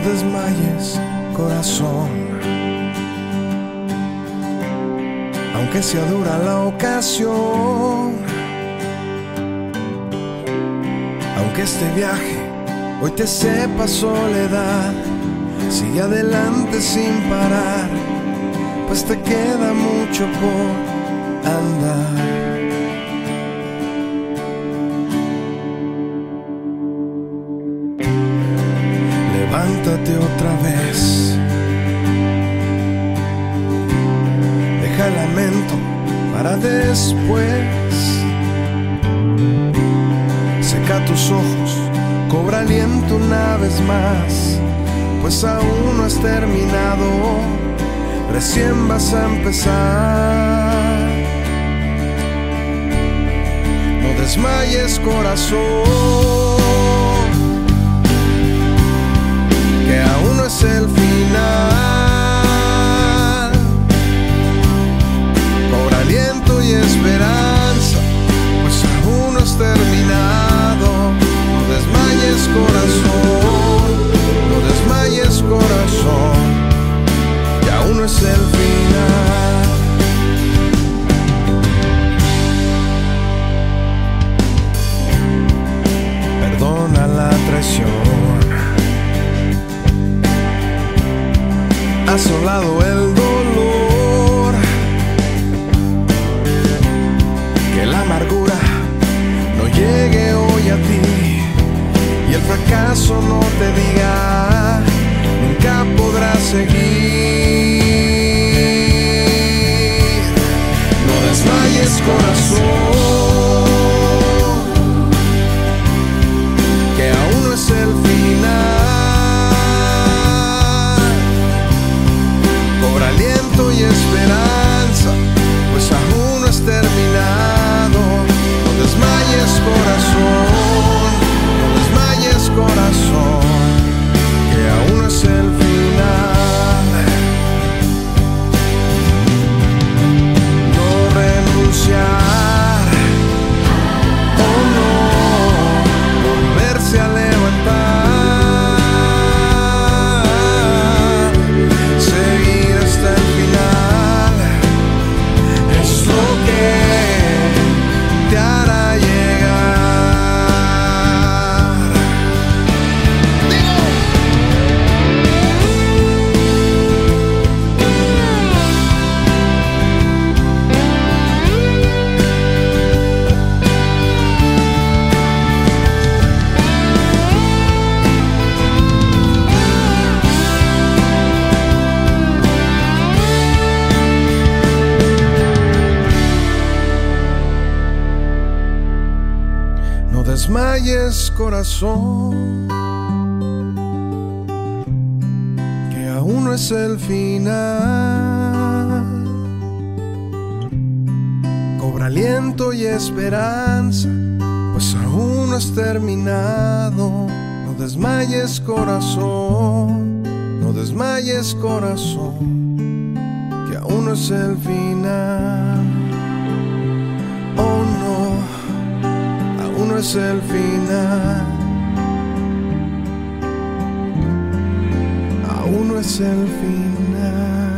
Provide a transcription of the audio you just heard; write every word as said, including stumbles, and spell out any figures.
desmayes, corazón. Aunque sea dura la ocasión, aunque este viaje hoy te sepa soledad, sigue adelante sin parar, pues te queda mucho por andar. Levántate otra vez, deja el lamento para después. Seca tus ojos, cobra aliento una vez más, pues aún no has terminado, recién vas a empezar. No desmayes, corazón, que aún no es el final. Cobra aliento y esperanza, pues aún no has terminado. No desmayes, corazón, no desmayes, corazón, que aún no es el final. Perdona la traición, asolado el dolor, que la amargura no llegue hoy a ti y el fracaso no te diga nunca podrás seguir. No desmayes, corazón, que aún no es el final. Cobra aliento y esperanza, pues aún no es terminado. No desmayes, corazón, no desmayes, corazón, que aún no es el final. No renunciar, oh no, volverse a levantar. No desmayes, corazón, que aún no es el final. Cobra aliento y esperanza, pues aún no has terminado. No desmayes, corazón, no desmayes, corazón, que aún no es el final. Oh no, aún no es el final, aún no es el final.